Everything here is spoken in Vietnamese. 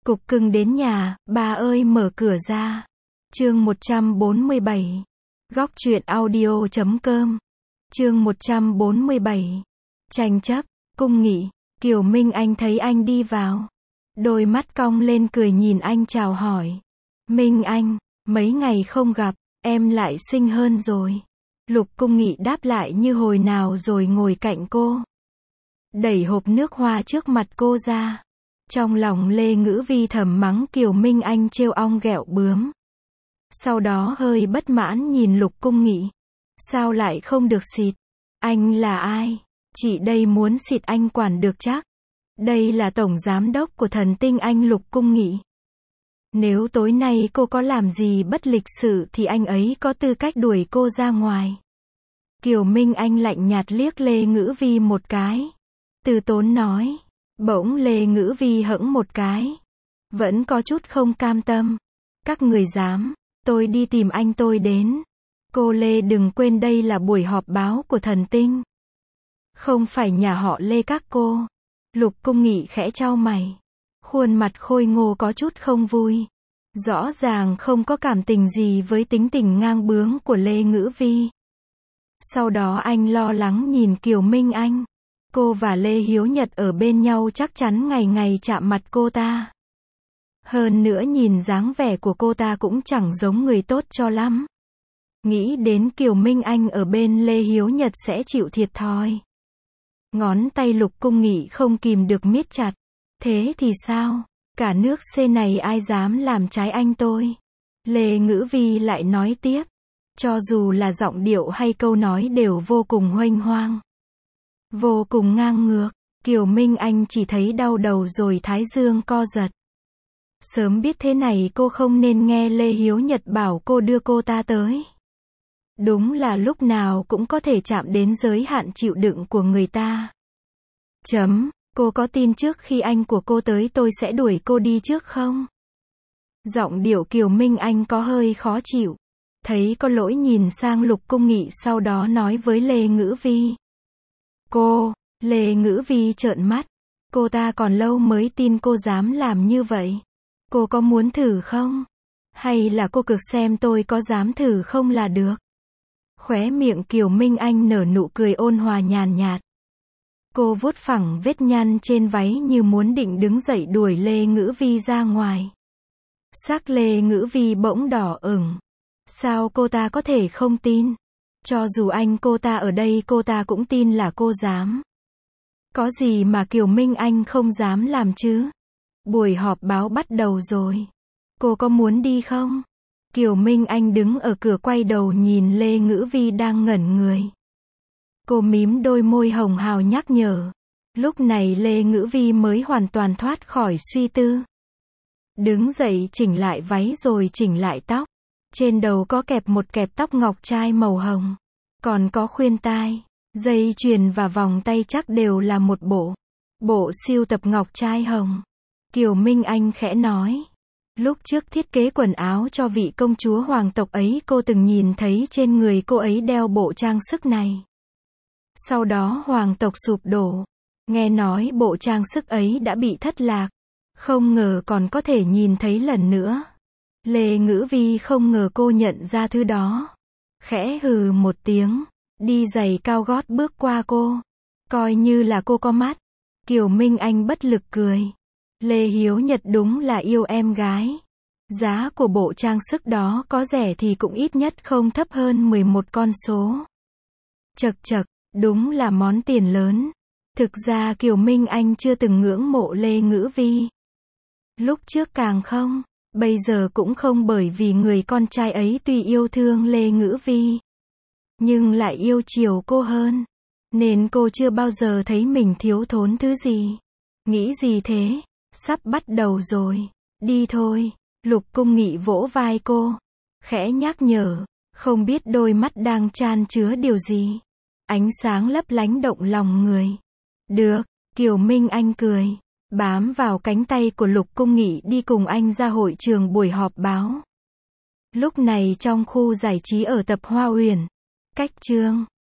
Cục cưng đến nhà, bà ơi mở cửa ra. Chương 147. Góc truyện audio.com. Chương 147. Tranh chấp, cung nghị. Kiều Minh Anh thấy anh đi vào. Đôi mắt cong lên cười nhìn anh chào hỏi. Minh Anh, mấy ngày không gặp, em lại xinh hơn rồi. Lục Cung Nghị đáp lại như hồi nào rồi ngồi cạnh cô. Đẩy hộp nước hoa trước mặt cô ra. Trong lòng Lê Ngữ Vi thầm mắng Kiều Minh Anh trêu ong ghẹo bướm. Sau đó hơi bất mãn nhìn Lục Cung Nghị. Sao lại không được xịt? Anh là ai? Chị đây muốn xịt anh quản được chắc. Đây là tổng giám đốc của Thần Tinh Anh Lục Cung Nghị. Nếu tối nay cô có làm gì bất lịch sự thì anh ấy có tư cách đuổi cô ra ngoài. Kiều Minh Anh lạnh nhạt liếc Lê Ngữ Vi một cái. Từ tốn nói. Bỗng Lê Ngữ Vi hững một cái. Vẫn có chút không cam tâm. Các người dám, tôi đi tìm anh tôi đến. Cô Lê đừng quên đây là buổi họp báo của Thần Tinh. Không phải nhà họ Lê các cô. Lục Cung Nghị khẽ chau mày. Khuôn mặt khôi ngô có chút không vui. Rõ ràng không có cảm tình gì với tính tình ngang bướng của Lê Ngữ Vi. Sau đó anh lo lắng nhìn Kiều Minh Anh. Cô và Lê Hiếu Nhật ở bên nhau chắc chắn ngày ngày chạm mặt cô ta. Hơn nữa nhìn dáng vẻ của cô ta cũng chẳng giống người tốt cho lắm. Nghĩ đến Kiều Minh Anh ở bên Lê Hiếu Nhật sẽ chịu thiệt thòi. Ngón tay Lục Cung Nghị không kìm được miết chặt. Thế thì sao? Cả nước C này ai dám làm trái anh tôi? Lê Ngữ Vi lại nói tiếp. Cho dù là giọng điệu hay câu nói đều vô cùng huênh hoang. Vô cùng ngang ngược. Kiều Minh Anh chỉ thấy đau đầu rồi thái dương co giật. Sớm biết thế này cô không nên nghe Lê Hiếu Nhật bảo cô đưa cô ta tới. Đúng là lúc nào cũng có thể chạm đến giới hạn chịu đựng của người ta. Cô có tin trước khi anh của cô tới tôi sẽ đuổi cô đi trước không? Giọng điệu Kiều Minh Anh có hơi khó chịu. Thấy có lỗi nhìn sang Lục Cung Nghị sau đó nói với Lê Ngữ Vi. Lê Ngữ Vi trợn mắt. Cô ta còn lâu mới tin cô dám làm như vậy. Cô có muốn thử không? Hay là cô cực xem tôi có dám thử không là được? Khóe miệng Kiều Minh Anh nở nụ cười ôn hòa nhàn nhạt. Cô vuốt phẳng vết nhăn trên váy như muốn định đứng dậy đuổi Lê Ngữ Vi ra ngoài. Sắc Lê Ngữ Vi bỗng đỏ ửng. Sao cô ta có thể không tin? Cho dù anh cô ta ở đây cô ta cũng tin là cô dám. Có gì mà Kiều Minh Anh không dám làm chứ? Buổi họp báo bắt đầu rồi. Cô có muốn đi không? Kiều Minh Anh đứng ở cửa quay đầu nhìn Lê Ngữ Vi đang ngẩn người. Cô mím đôi môi hồng hào nhắc nhở. Lúc này Lê Ngữ Vi mới hoàn toàn thoát khỏi suy tư. Đứng dậy chỉnh lại váy rồi chỉnh lại tóc. Trên đầu có kẹp một kẹp tóc ngọc trai màu hồng. Còn có khuyên tai, dây chuyền và vòng tay chắc đều là một bộ sưu tập ngọc trai hồng. Kiều Minh Anh khẽ nói. Lúc trước thiết kế quần áo cho vị công chúa hoàng tộc ấy cô từng nhìn thấy trên người cô ấy đeo bộ trang sức này. Sau đó hoàng tộc sụp đổ. Nghe nói bộ trang sức ấy đã bị thất lạc. Không ngờ còn có thể nhìn thấy lần nữa. Lê Ngữ Vi không ngờ cô nhận ra thứ đó. Khẽ hừ một tiếng. Đi giày cao gót bước qua cô. Coi như là cô có mắt. Kiều Minh Anh bất lực cười. Lê Hiếu Nhật đúng là yêu em gái. Giá của bộ trang sức đó có rẻ thì cũng ít nhất không thấp hơn 11 con số. Chậc chậc, đúng là món tiền lớn. Thực ra Kiều Minh Anh chưa từng ngưỡng mộ Lê Ngữ Vi. Lúc trước càng không, bây giờ cũng không, bởi vì người con trai ấy tuy yêu thương Lê Ngữ Vi, nhưng lại yêu chiều cô hơn. Nên cô chưa bao giờ thấy mình thiếu thốn thứ gì. Nghĩ gì thế? Sắp bắt đầu rồi. Đi thôi. Lục Cung Nghị vỗ vai cô. Khẽ nhắc nhở. Không biết đôi mắt đang chan chứa điều gì. Ánh sáng lấp lánh động lòng người. Được. Kiều Minh Anh cười. Bám vào cánh tay của Lục Cung Nghị đi cùng anh ra hội trường buổi họp báo. Lúc này trong khu giải trí ở Tập Hoa Uyển. Cách chương